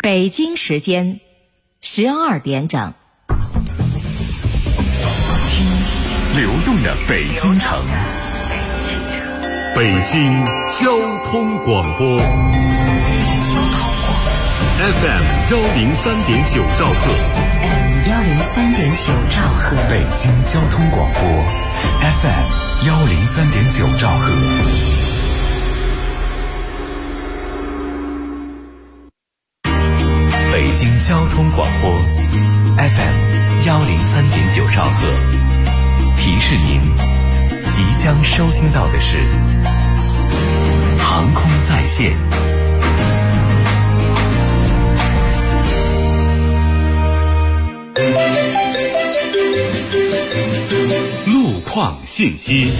北京时间12点整。 听流动的北京城，北京交通广播 FM 103.9兆赫， 103.9兆赫， 北京交通广播 FM 103.9兆赫。北京交通广播 FM 103.9兆赫，提示您即将收听到的是航空在线。路况信息。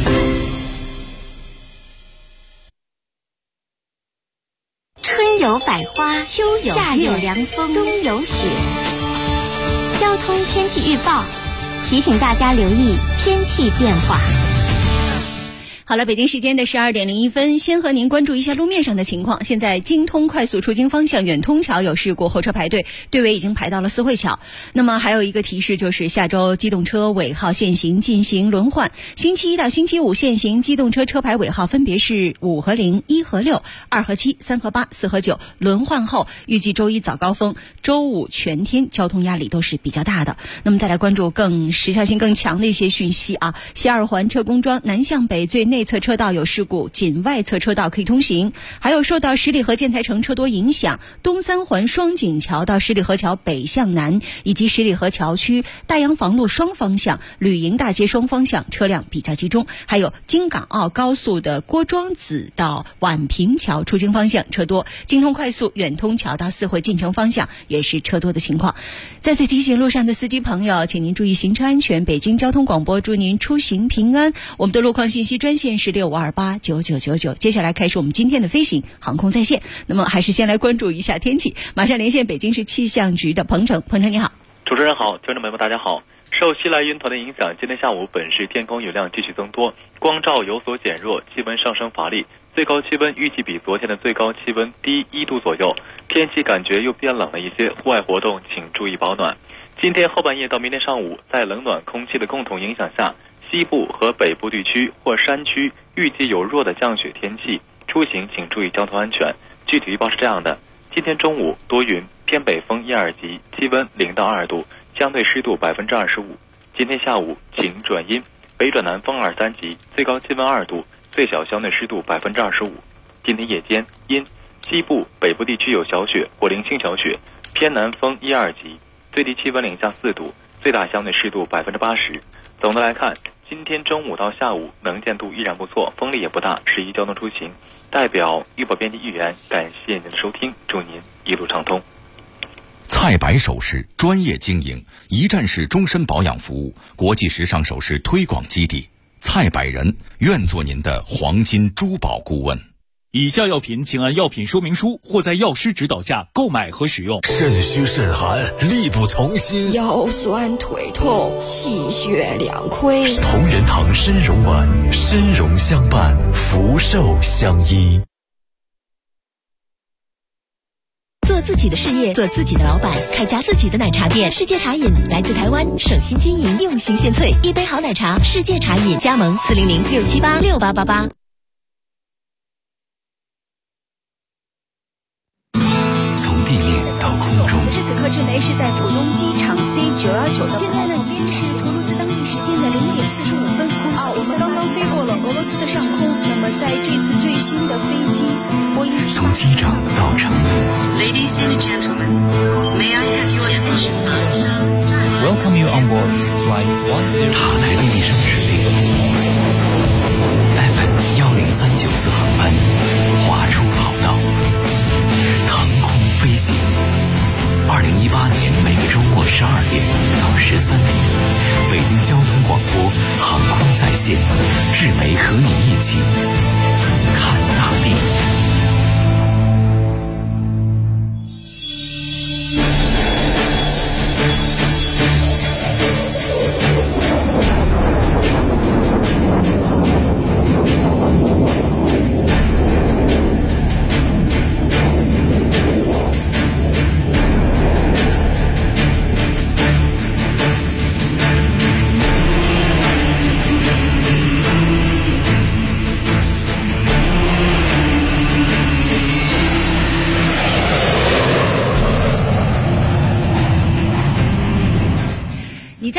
春有百花，秋有夏有凉风，冬有雪。交通天气预报提醒大家留意天气变化。 好了，北京时间的12:01，先和您关注一下路面上的情况。现在京通快速出京方向远通桥有事故，后车排队，队尾已经排到了四惠桥。那么还有一个提示，就是下周机动车尾号限行进行轮换，星期一到星期五限行机动车车牌尾号分别是5和0、1和6、2和7、3和8、4和9。轮换后，预计周一早高峰、周五全天交通压力都是比较大的。那么再来关注更时效性更强的一些讯息啊，西二环车公庄南向北最内侧车道有事故，仅外侧车道可以通行。还有受到十里河建材城车多影响，东三环双井桥到十里河桥北向南，以及十里河桥区大洋房路双方向、旅营大街双方向车辆比较集中。还有京港澳高速的郭庄子到宛平桥出京方向车多，京通快速远通桥到四惠进城方向也是车多的情况。再次提醒路上的司机朋友，请您注意行车安全。北京交通广播祝您出行平安。我们的路况信息专线是65289999。接下来开始我们今天的飞行航空在线。那么还是先来关注一下天气，马上连线北京市气象局的彭程。彭程你好。 主持人好，听众朋友们大家好。受西来云团的影响，今天下午本市天空雨量继续增多，光照有所减弱，气温上升乏力，最高气温预计比昨天的最高气温低1度左右，天气感觉又变冷了一些，户外活动请注意保暖。今天后半夜到明天上午，在冷暖空气的共同影响下，西部和北部地区或山区预计有弱的降雪天气，出行请注意交通安全。具体预报是这样的：今天中午多云，偏北风1、2级，气温0到2度，相对湿度25%。今天下午晴转阴，北转南风2、3级，最高气温2度，最小相对湿度25%。今天夜间阴，西部、北部地区有小雪或零星小雪，偏南风1、2级，最低气温零下4度，最大相对湿度80%。总的来看，今天中午到下午能见度依然不错，风力也不大，适宜交通出行。代表预报编辑预言，感谢您的收听，祝您一路畅通。 蔡白首饰专业经营，一站式终身保养服务，国际时尚首饰推广基地。蔡百人愿做您的黄金珠宝顾问。 以下药品请按药品说明书或在药师指导下购买和使用。 肾虚肾寒，力不从心， 腰酸腿痛，气血两亏。 同仁堂参茸丸，参茸相伴，福寿相依。 做自己的事业，做自己的老板，开家自己的奶茶店。世界茶饮来自台湾，省心经营，用心献萃，一杯好奶茶。世界茶饮加盟400-678-6888。 从地面到空中， 此时此刻正雷是在浦东机场 C919的。现在呢，已经是图卢兹当地时间的0点45分，我们刚刚飞过了俄罗斯的上空。那么在这次最新的飞机波音787， 从机长到乘务。 Ladies and gentlemen, may I have your attention, please? Welcome you on board Flight 10. 塔台的一声指令 ，FM 103.94航班划出跑道，腾空飞行。2018年每个周末12点到13点，北京交通广播航空在线，志梅和你一起俯瞰大地。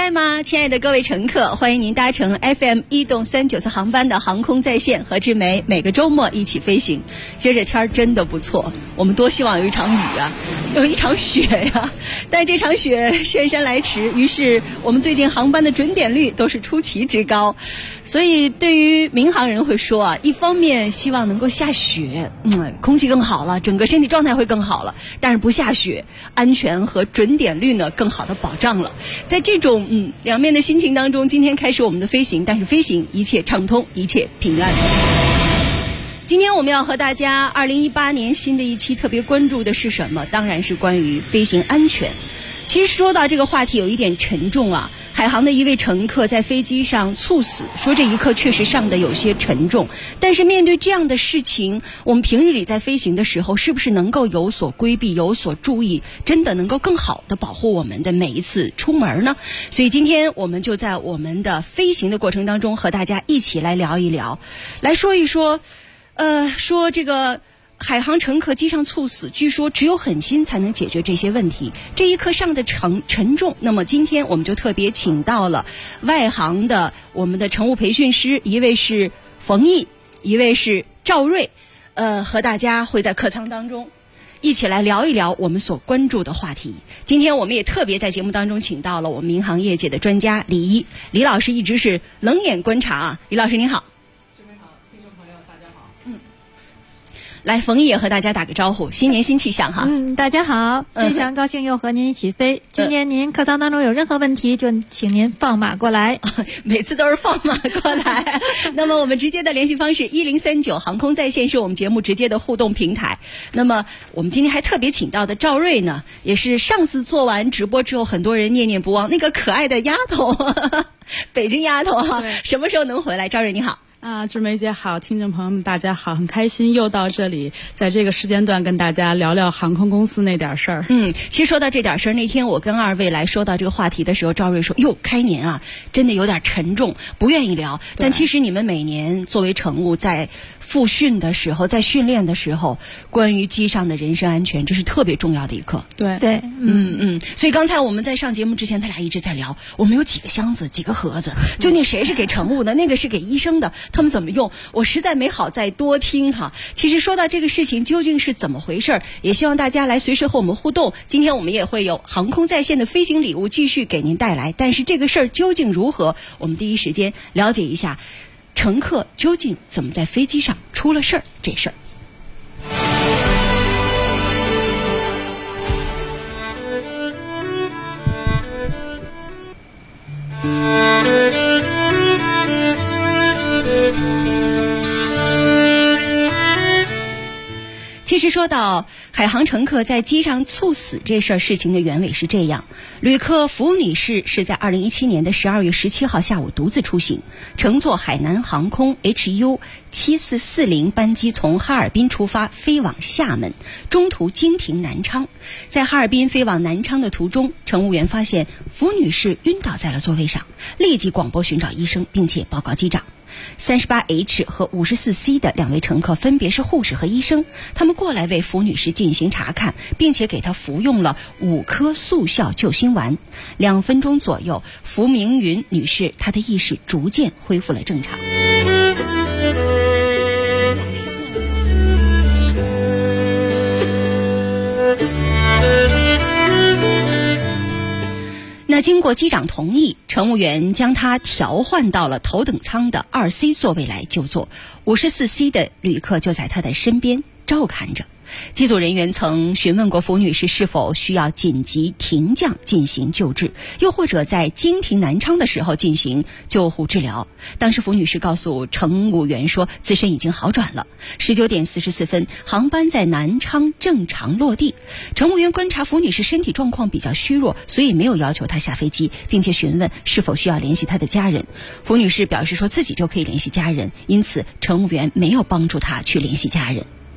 在吗？亲爱的各位乘客，欢迎您搭乘 FM 1动394航班的航空在线和志梅，每个周末一起飞行。今儿这天真的不错，我们多希望有一场雨啊，有一场雪呀，但这场雪姗姗来迟，于是我们最近航班的准点率都是出奇之高。所以对于民航人会说啊，一方面希望能够下雪，空气更好了，整个身体状态会更好了，但是不下雪，安全和准点率呢更好的保障了。在这种两面的心情当中，今天开始我们的飞行，但是飞行一切畅通，一切平安。今天我们要和大家2018年新的一期特别关注的是什么？当然是关于飞行安全。其实说到这个话题有一点沉重啊，海航的一位乘客在飞机上猝死，说这一刻确实上的有些沉重。但是面对这样的事情，我们平日里在飞行的时候是不是能够有所规避，有所注意，真的能够更好的保护我们的每一次出门呢？所以今天我们就在我们的飞行的过程当中和大家一起来聊一聊，来说一说说这个海航乘客机上猝死，据说只有狠心才能解决这些问题，这一刻上的沉重。那么今天我们就特别请到了外航的我们的乘务培训师，一位是冯毅，一位是赵瑞，和大家会在客舱当中一起来聊一聊我们所关注的话题。今天我们也特别在节目当中请到了我们民航业界的专家李一，李老师一直是冷眼观察啊。李老师您好。来，冯毅也和大家打个招呼，新年新气象哈。 大家好，非常高兴又和您一起飞。今天您客舱当中有任何问题，就请您放马过来。 每次都是放马过来。那么我们直接的联系方式1039航空在线是我们节目直接的互动平台。那么我们今天还特别请到的赵瑞呢，也是上次做完直播之后很多人念念不忘那个可爱的丫头，北京丫头哈，什么时候能回来？赵瑞你好。 志梅姐好，听众朋友们大家好，很开心又到这里，在这个时间段跟大家聊聊航空公司那点事儿。 其实说到这点事儿，那天我跟二位来说到这个话题的时候，赵瑞说哟，开年啊真的有点沉重，不愿意聊。但其实你们每年作为乘务在复训的时候，在训练的时候，关于机上的人身安全，这是特别重要的一课。 对， 所以刚才我们在上节目之前，他俩一直在聊，我们有几个箱子，几个盒子，究竟谁是给乘务的，那个是给医生的，他们怎么用？我实在没好再多听哈。其实说到这个事情究竟是怎么回事，也希望大家来随时和我们互动。今天我们也会有航空在线的飞行礼物继续给您带来，但是这个事儿究竟如何，我们第一时间了解一下乘客究竟怎么在飞机上出了事儿这事儿。其实说到海航乘客在机上猝死这事情的原委是这样，旅客符女士是在2017年的12月17号下午独自出行，乘坐海南航空 HU7440 班机从哈尔滨出发飞往厦门，中途经停南昌。在哈尔滨飞往南昌的途中，乘务员发现符女士晕倒在了座位上，立即广播寻找医生，并且报告机长。38H 和54C 的两位乘客分别是护士和医生，他们过来为符女士进行查看，并且给她服用了5颗速效救心丸。2分钟左右，符明云女士她的意识逐渐恢复了正常。那经过机长同意，乘务员将他调换到了头等舱的2C 座位来就坐，54C 的旅客就在他的身边照看着。机组人员曾询问过符女士是否需要紧急停降进行救治，又或者在经停南昌的时候进行救护治疗。当时符女士告诉乘务员说自身已经好转了。19点44分，航班在南昌正常落地。乘务员观察符女士身体状况比较虚弱，所以没有要求她下飞机，并且询问是否需要联系她的家人。符女士表示说自己就可以联系家人，因此乘务员没有帮助她去联系家人。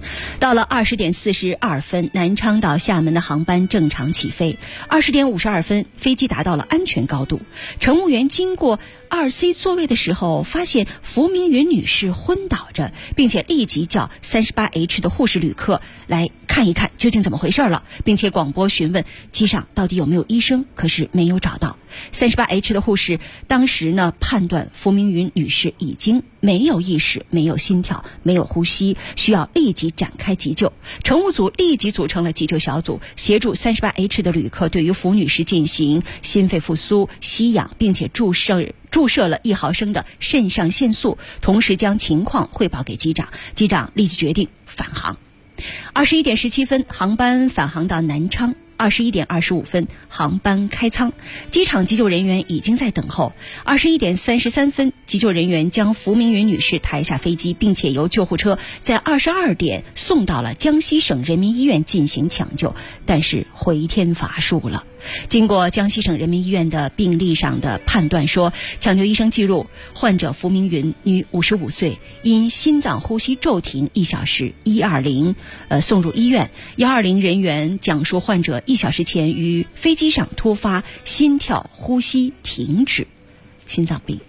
到了20点42分，南昌到厦门的航班正常起飞。20点52分，飞机达到了安全高度。乘务员经过2C 座位的时候，发现符明云女士昏倒着，并且立即叫38H 的护士旅客来看一看究竟怎么回事了，并且广播询问机上到底有没有医生，可是没有找到。38H 的护士当时呢判断符明云女士已经没有意识、没有心跳、没有呼吸，需要立即展开急救。乘务组立即组成了急救小组，协助38H 的旅客对于符女士进行心肺复苏、吸氧，并且注射了1毫升的肾上腺素，同时将情况汇报给机长。机长立即决定返航。21点17分，航班返航到南昌。21点25分，航班开舱，机场急救人员已经在等候。21点33分，急救人员将符明云女士抬下飞机，并且由救护车在22点送到了江西省人民医院进行抢救，但是回天乏术了。经过江西省人民医院的病历上的判断说，抢救医生记录，患者符明云，女，55岁，因心脏呼吸骤停1小时，120送入医院。120人员讲述患者1小时前于飞机上突发心跳呼吸停止，心脏病。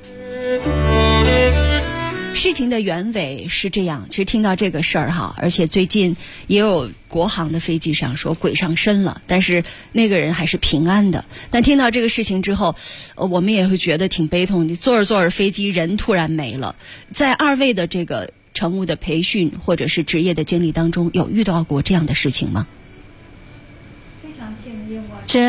事情的原委是这样，其实听到这个事儿哈，而且最近也有国航的飞机上说鬼上身了，但是那个人还是平安的。但听到这个事情之后，我们也会觉得挺悲痛。你坐着飞机，人突然没了。在二位的这个乘务的培训或者是职业的经历当中，有遇到过这样的事情吗？ 非常幸运，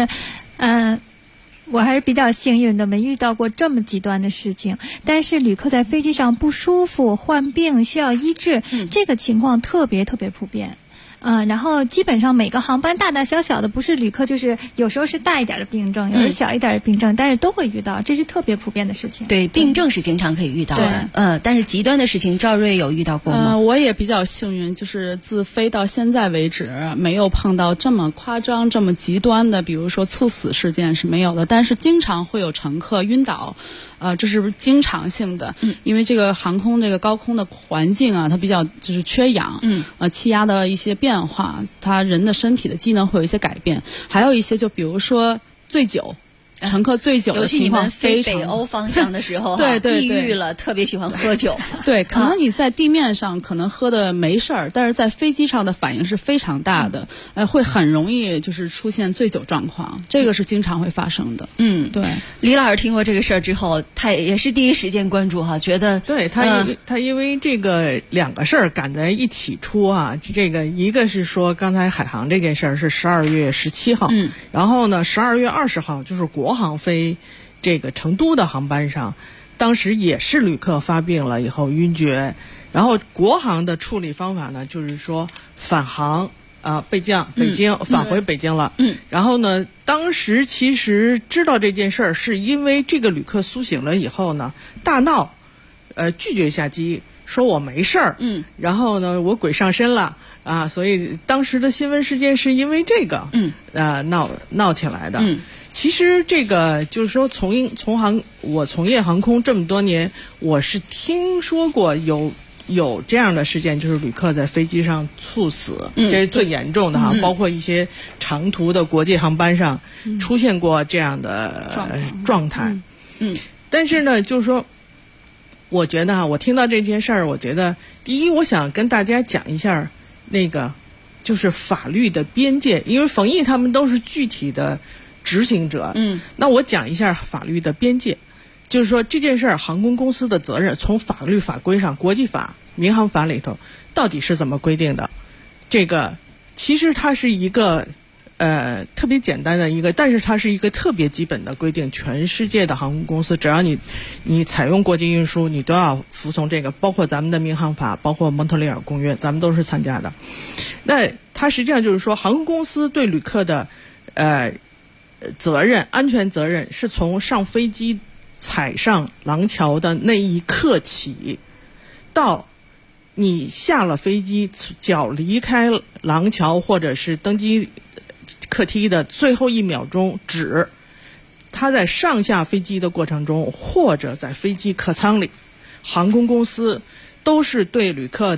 我还是比较幸运的，没遇到过这么极端的事情。但是旅客在飞机上不舒服、患病需要医治，这个情况特别普遍。然后基本上每个航班大大小小的，不是旅客就是有时候是大一点的病症，有时候小一点的病症，但是都会遇到，这是特别普遍的事情。 对，病症是经常可以遇到的。但是极端的事情，赵瑞有遇到过吗？ 我也比较幸运，就是自飞到现在为止，没有碰到这么夸张、这么极端的，比如说猝死事件是没有的。但是经常会有乘客晕倒。这是经常性的，因为这个航空这个高空的环境啊，它比较就是缺氧，气压的一些变化，它人的身体的机能会有一些改变，还有一些就比如说醉酒。乘客醉酒的情况非常， 尤其你们飞北欧方向的时候， 对， 抑郁了，特别喜欢喝酒。 对，可能你在地面上可能喝的没事儿，但是在飞机上的反应是非常大的，会很容易就是出现醉酒状况，这个是经常会发生的。对。 李老师听过这个事儿之后，他也是第一时间关注哈，觉得对他因为这个两个事儿赶在一起出啊，这个一个是说刚才海航这件事儿是12月17号，然后呢12月20号就是国航飞这个成都的航班上，当时也是旅客发病了以后晕厥，然后国航的处理方法呢，就是说返航北京返回北京了。然后呢，当时其实知道这件事儿，是因为这个旅客苏醒了以后呢，大闹，拒绝下机，说我没事儿。然后呢，我鬼上身了所以当时的新闻事件是因为这个闹起来的。其实这个就是说我从业航空这么多年，我是听说过有这样的事件，就是旅客在飞机上猝死，这是最严重的包括一些长途的国际航班上出现过这样的状态。但是呢，就是说我觉得我听到这件事儿，我觉得第一，我想跟大家讲一下那个就是法律的边界，因为冯毅他们都是具体的执行者。那我讲一下法律的边界，就是说这件事儿航空公司的责任，从法律法规上，国际法、民航法里头到底是怎么规定的？这个其实它是一个特别简单的一个，但是它是一个特别基本的规定，全世界的航空公司只要你采用国际运输，你都要服从这个，包括咱们的民航法，包括蒙特利尔公约，咱们都是参加的。那它实际上就是说，航空公司对旅客的责任、安全责任是从上飞机踩上廊桥的那一刻起，到你下了飞机脚离开廊桥或者是登机客梯的最后1秒钟止，他在上下飞机的过程中，或者在飞机客舱里，航空公司都是对旅客的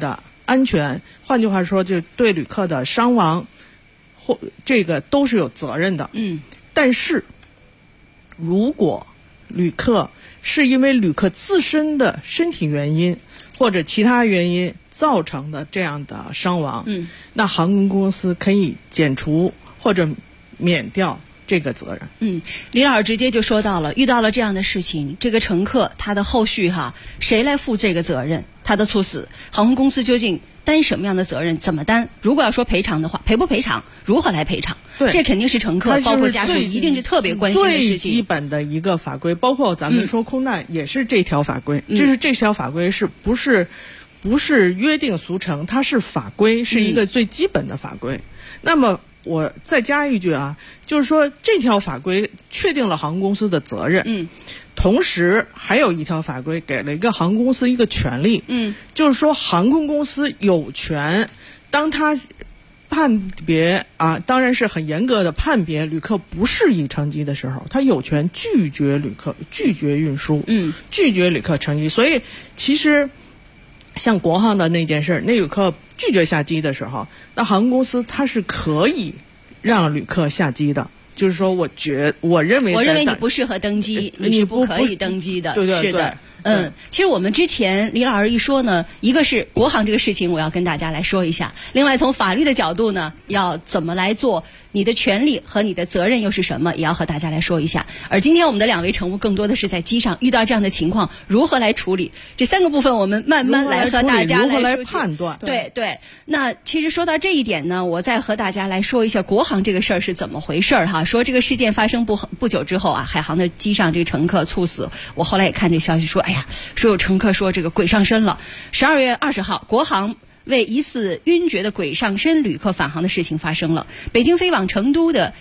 安全，换句话说，就对旅客的伤亡或这个都是有责任的。但是如果旅客是因为旅客自身的身体原因或者其他原因造成的这样的伤亡，那航空公司可以减除或者免掉这个责任。 李老师直接就说到了，遇到了这样的事情，这个乘客他的后续谁来负这个责任？他的猝死，航空公司究竟担什么样的责任？怎么担？如果要说赔偿的话，赔不赔偿？如何来赔偿？ 对， 这肯定是乘客包括家属一定是特别关心的事情。 最基本的一个法规，包括咱们说空难也是这条法规，就是这条法规是不是约定俗成，它是法规，是一个最基本的法规。那么我再加一句就是说这条法规确定了航空公司的责任，同时还有一条法规给了一个航空公司一个权利，就是说航空公司有权，当他判别当然是很严格的判别旅客不适宜乘机的时候，他有权拒绝运输，拒绝旅客乘机。所以其实像国航的那件事，那旅客拒绝下机的时候，那航空公司它是可以让旅客下机的。就是说我认为你不适合登机，你是不可以登机的。 对， 是的。其实我们之前李老师一说呢，一个是国航这个事情我要跟大家来说一下，另外从法律的角度呢，要怎么来做，你的权利和你的责任又是什么，也要和大家来说一下。而今天我们的2位乘务更多的是在机上遇到这样的情况如何来处理，这3个部分我们慢慢来和大家如何来判断。 对，那其实说到这一点呢，我再和大家来说一下国航这个事儿是怎么回事说这个事件发生不久之后海航的机上这个乘客猝死，我后来也看这消息说说有乘客说这个鬼上身了。12月20号，国航为疑似晕厥的鬼上身旅客返航的事情发生了。北京飞往成都的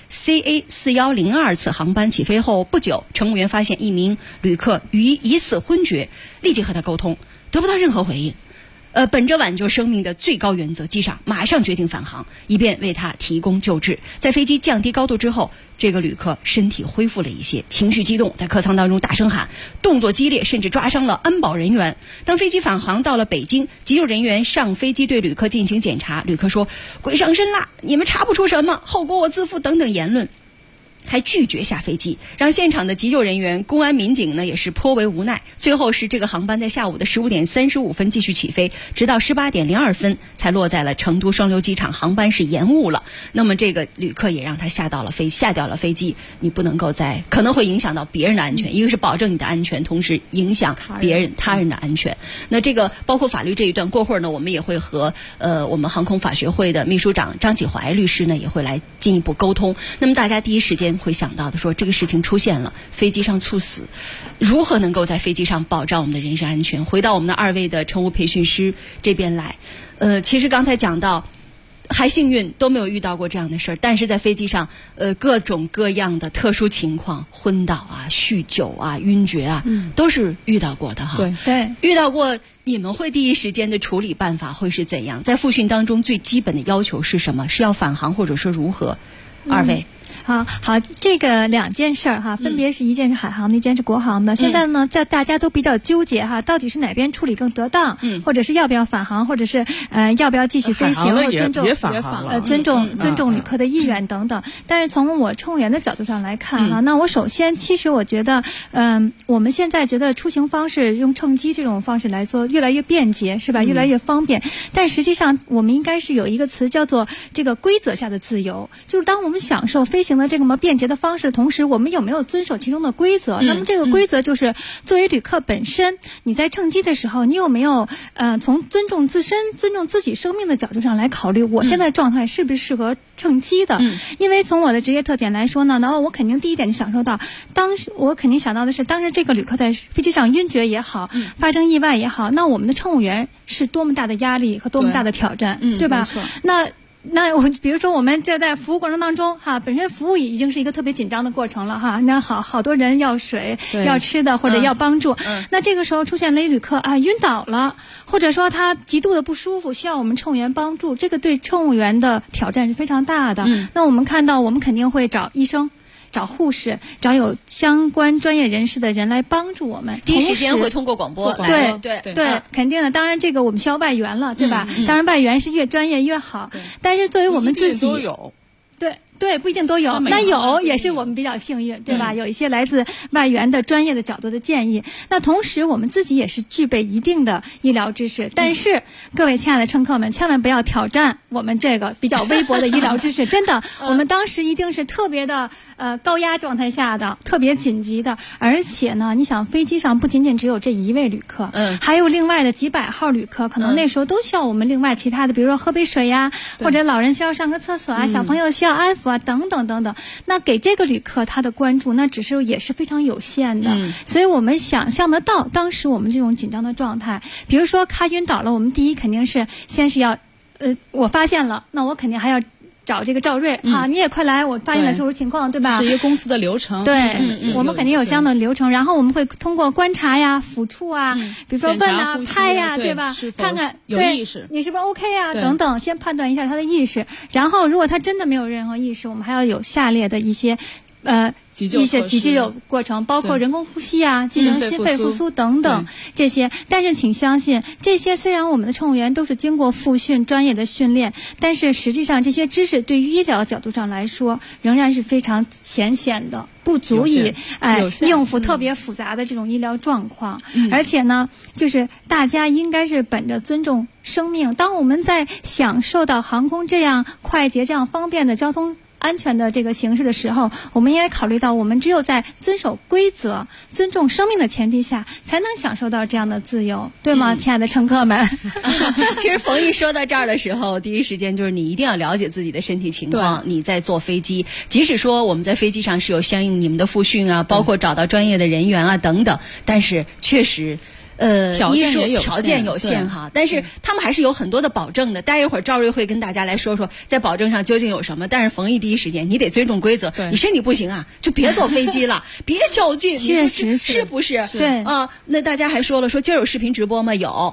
CA4102 次航班起飞后不久，乘务员发现一名旅客疑似昏厥，立即和他沟通，得不到任何回应。本着挽救生命的最高原则，机长马上决定返航，以便为他提供救治。在飞机降低高度之后，这个旅客身体恢复了一些，情绪激动，在客舱当中大声喊，动作激烈，甚至抓伤了安保人员。当飞机返航到了北京，急救人员上飞机对旅客进行检查，旅客说鬼上身啦，你们查不出什么，后果我自负等等言论，还拒绝下飞机，让现场的急救人员、公安民警呢也是颇为无奈。最后是这个航班在下午的15点35分继续起飞，直到18点02分才落在了成都双流机场，航班是延误了。那么这个旅客也让他下掉了飞机，你不能够可能会影响到别人的安全，一个是保证你的安全，同时影响他人的安全。那这个包括法律这一段，过会儿呢我们也会和我们航空法学会的秘书长张启怀律师呢也会来进一步沟通。那么大家第一时间会想到的说，这个事情出现了，飞机上猝死，如何能够在飞机上保障我们的人身安全？回到我们的2位的乘务培训师这边来，其实刚才讲到，还幸运都没有遇到过这样的事儿，但是在飞机上，各种各样的特殊情况，昏倒酗酒晕厥都是遇到过的对，遇到过。你们会第一时间的处理办法会是怎样？在复训当中最基本的要求是什么？是要返航，或者说如何？2位。 好，这个2件事儿分别是一件是海航的，一件是国航的。现在呢，大家都比较纠结到底是哪边处理更得当，或者是要不要返航，或者是要不要继续飞行，或尊重旅客的意愿等等。但是从我乘务员的角度上来看那我首先其实我觉得，我们现在觉得出行方式用乘机这种方式来做越来越便捷，是吧？越来越方便。但实际上我们应该是有一个词叫做这个规则下的自由，就是当我们享受飞行的这个便捷的方式的同时，我们有没有遵守其中的规则？那么这个规则就是作为旅客本身，你在乘机的时候，你有没有从尊重自身、尊重自己生命的角度上来考虑，我现在状态是不是适合乘机的？因为从我的职业特点来说呢，然后我肯定第一点就享受到，我肯定想到的是，当时这个旅客在飞机上晕厥也好，发生意外也好，那我们的乘务员是多么大的压力和多么大的挑战，对吧？那我比如说我们就在服务过程当中本身服务已经是一个特别紧张的过程了那好多人要水要吃的或者要帮助，那这个时候出现了一旅客晕倒了，或者说他极度的不舒服需要我们乘务员帮助，这个对乘务员的挑战是非常大的。那我们看到我们肯定会找医生找护士，找有相关专业人士的人来帮助我们。 第一时间会通过广播来， 对， 肯定的。当然，这个我们需要外援了，对吧？当然，外援是越专业越好。但是作为我们自己， 都有。 对，不一定都有，那有也是我们比较幸运，对吧？有一些来自外援的专业的角度的建议。那同时我们自己也是具备一定的医疗知识，但是各位亲爱的乘客们，千万不要挑战我们这个比较微薄的医疗知识，真的，我们当时一定是特别的高压状态下的，特别紧急的。而且呢，你想飞机上不仅仅只有这一位旅客，还有另外的几百号旅客，可能那时候都需要我们另外其他的，比如说喝杯水呀，或者老人需要上个厕所啊，小朋友需要安抚啊，等等等等。那给这个旅客他的关注，那也是非常有限的。所以我们想象得到当时我们这种紧张的状态，比如说他晕倒了，我们第一肯定是先是要我发现了，那我肯定还要找这个赵瑞啊，你也快来，我发现了特殊情况，对吧？ 是一个公司的流程。 对，我们肯定有相应的流程，然后我们会通过观察呀、抚触啊，比如说问啊、拍呀，对吧？看看有意识， 你是不是 OK 啊？等等，先判断一下他的意识，然后如果他真的没有任何意识，我们还要有下列的一些一些急救过程，包括人工呼吸啊、进行心肺复苏等等这些。但是请相信，这些虽然我们的乘务员都是经过复训专业的训练，但是实际上这些知识对于医疗角度上来说，仍然是非常浅显的，不足以应付特别复杂的这种医疗状况。而且呢，就是大家应该是本着尊重生命，当我们在享受到航空这样快捷、这样方便的交通安全的这个形式的时候，我们也考虑到我们只有在遵守规则、尊重生命的前提下，才能享受到这样的自由，对吗，亲爱的乘客们？ 其实冯毅说到这儿的时候，第一时间就是你一定要了解自己的身体情况。你在坐飞机，即使说我们在飞机上是有相应你们的复训啊，包括找到专业的人员啊等等，但是确实。 条件有限哈，但是他们还是有很多的保证的。待一会儿赵瑞会跟大家来说说在保证上究竟有什么。但是冯毅第一时间，你得尊重规则，你身体不行啊，就别坐飞机了，别较劲。 确实是不是？ 对啊，那大家还说了，说今儿有视频直播吗？有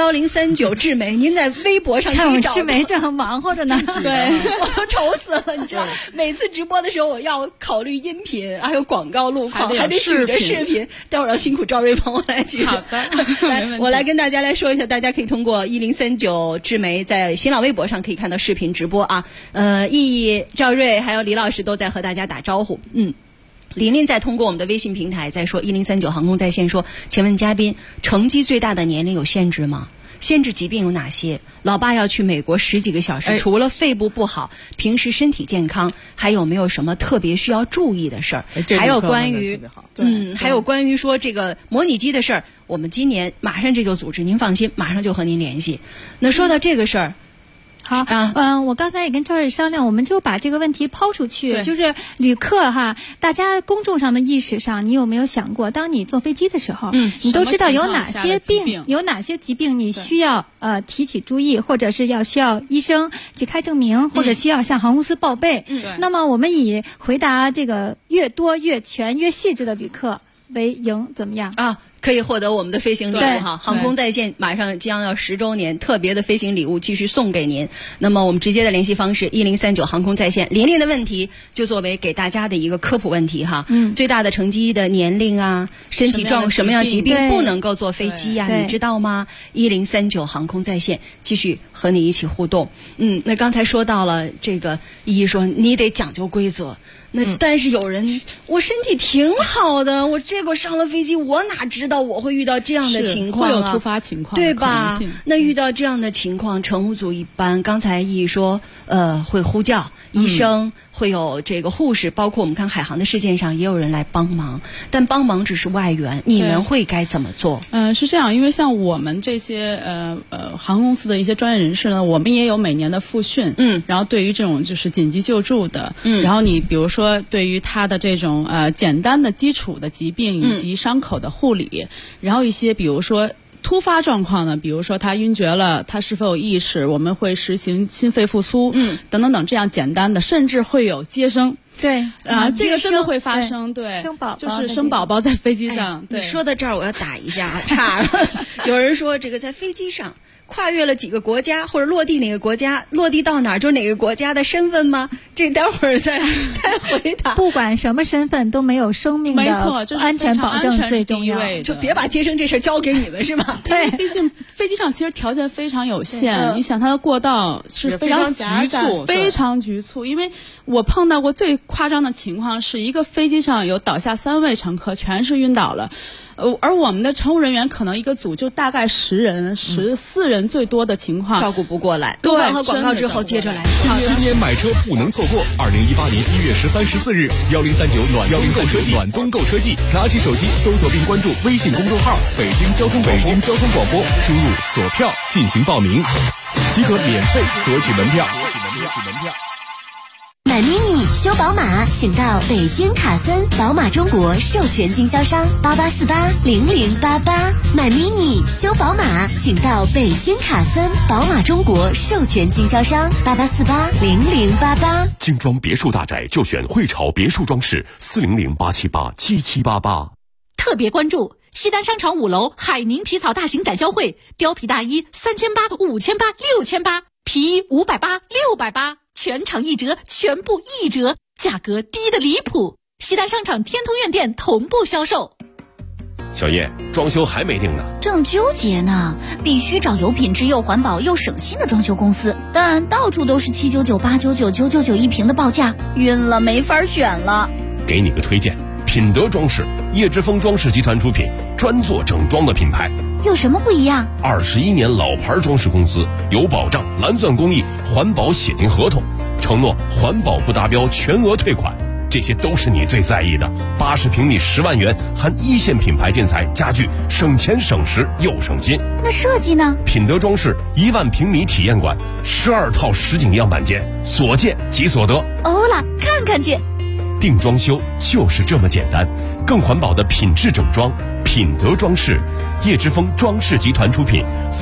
，1039智美，您在微博上可以找到。 智美正忙活着呢。 对，我都愁死了，你知道，每次直播的时候我要考虑音频，还有广告路况，还得举着视频。待会儿要辛苦赵瑞帮我来举。 好的。 我来跟大家来说一下，大家可以通过1039智媒在新浪微博上可以看到视频直播啊。意义、赵瑞还有李老师都在和大家打招呼。琳琳在通过我们的微信平台在说1039航空在线说，请问嘉宾，乘机最大的年龄有限制吗？限制疾病有哪些？老爸要去美国10几个小时，除了肺部不好，平时身体健康，还有没有什么特别需要注意的事儿？还有关于还有关于说这个模拟机的事儿，我们今年马上这就组织，您放心，马上就和您联系。那说到这个事儿。 好，我刚才也跟赵瑞商量，我们就把这个问题抛出去，就是旅客哈，大家公众上的意识上，你有没有想过，当你坐飞机的时候，你都知道有哪些病，有哪些疾病你需要提起注意，或者是需要医生去开证明，或者需要向航空公司报备。那么我们以回答这个越多越全越细致的旅客为赢，怎么样啊？可以获得我们的飞行礼物哈，航空在线马上将要10周年特别的飞行礼物继续送给您。那么我们直接的联系方式1039航空在线。琳琳的问题就作为给大家的一个科普问题哈。最大的乘机的年龄啊，身体状什么样疾病不能够坐飞机呀？你知道吗？1039航空在线继续和你一起互动。那刚才说到了这个，依依说你得讲究规则。但是有人，我身体挺好的，我上了飞机，我哪知道我会遇到这样的情况啊？ 会有突发情况， 对吧？那遇到这样的情况，乘务组一般，刚才依依说，会呼叫医生，会有这个护士，包括我们看海航的事件上也有人来帮忙，但帮忙只是外援，你们会该怎么做？ 是这样，因为像我们这些航空公司的一些专业人士呢，我们也有每年的复训，然后对于这种就是紧急救助的，然后你比如说对于他的这种简单的基础的疾病以及伤口的护理，然后一些比如说突发状况呢，比如说他晕厥了，他是否有意识，我们会实行心肺复苏，等等等这样简单的，甚至会有接生。 对这个真的会发生，对， 生宝宝就是生宝宝在飞机上。 对，你说到这儿我要打一下岔了。有人说这个在飞机上跨越了几个国家，或者落地哪个国家，落地到哪儿就是哪个国家的身份吗？ 这待会儿再回答。 不管什么身份都没有生命的安全保证最重要， 就别把接生这事交给你们是吧？ 对，毕竟飞机上其实条件非常有限，你想它的过道是非常狭窄、非常局促。因为我碰到过最夸张的情况是一个飞机上有倒下3位乘客，全是晕倒了。而我们的乘务人员可能一个组就大概10人、14人最多的情况， 照顾不过来。 对， 和广告之后接着来。 今年买车不能错过，2018年1月13、14日，1039暖冬购车季，拿起手机搜索并关注微信公众号“北京交通广播”，输入索票进行报名，即可免费索取门票。 买 mini 修宝马，请到北京卡森宝马中国授权经销商88480088。买 mini 修宝马，请到北京卡森宝马中国授权经销商88480088。 精装别墅大宅就选汇潮别墅装饰，400-878-7788。 特别关注西单商场5楼海宁皮草大型展销会，貂皮大衣3800、5800、6800，皮衣580、680。全场1折，全部1折，价格低得离谱。西单商场天通苑店同步销售。 小叶，装修还没定呢， 正纠结呢。必须找有品质又环保又省心的装修公司，但到处都是799、899、999一平的报价，晕了，没法选了。 给你个推荐，品德装饰，叶之峰装饰集团出品，专做整装的品牌。 有什么不一样 ？21年老牌装饰公司，有保障、蓝钻工艺、环保写进合同，承诺环保不达标全额退款，这些都是你最在意的。80平米10万元，含一线品牌建材家具，省钱省时又省心。 那设计呢？ 品德装饰1万平米体验馆，12套实景样板间，所见即所得。 欧了，看看去。 定装修就是这么简单，更环保的品质整装。品德装饰，叶之峰装饰集团出品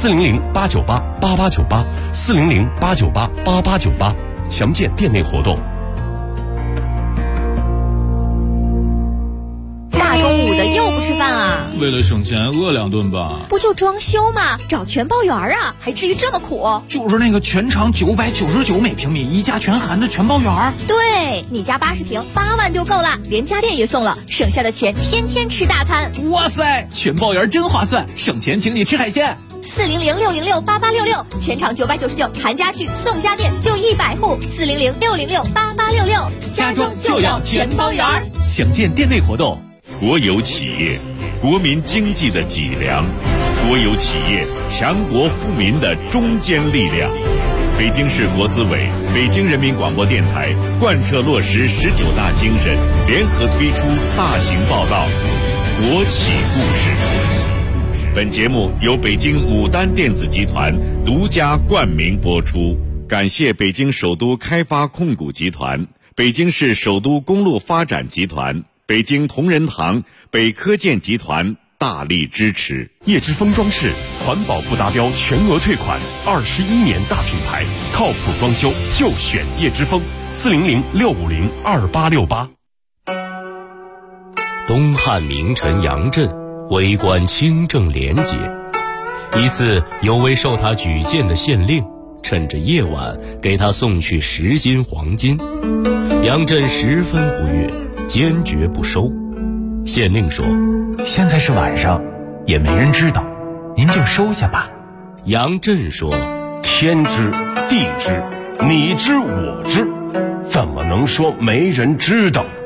，400-898-8898，400-898-8898，详见店内活动。 大中午的又不吃饭啊？ 为了省钱饿2顿吧。 不就装修吗？找全包园啊，还至于这么苦？ 就是那个全长999每平米，一家全含的全包园。 对，你家80平8万就够了，连家电也送了，省下的钱天天吃大餐。 哇塞，全包园真划算，省钱请你吃海鲜。 400-606-8866，全场999，含家具送家电就100户。400-606-8866， 家装就要全包园。 详见店内活动。 国有企业，国民经济的脊梁；国有企业，强国富民的中坚力量。北京市国资委、北京人民广播电台贯彻落实19大精神，联合推出大型报道《国企故事》。本节目由北京牡丹电子集团独家冠名播出，感谢北京首都开发控股集团、北京市首都公路发展集团、北京同仁堂、北科建集团大力支持。 叶之峰装饰，环保不达标全额退款，21年大品牌，靠谱装修就选叶之峰，400-650-2868。 东汉名臣杨震为官清正廉洁，一次有位受他举荐的县令趁着夜晚给他送去10斤黄金，杨震十分不悦，坚决不收。县令说：“ 现在是晚上，也没人知道，您就收下吧。” 杨震说：“ 天知地知，你知我知，怎么能说没人知道呢？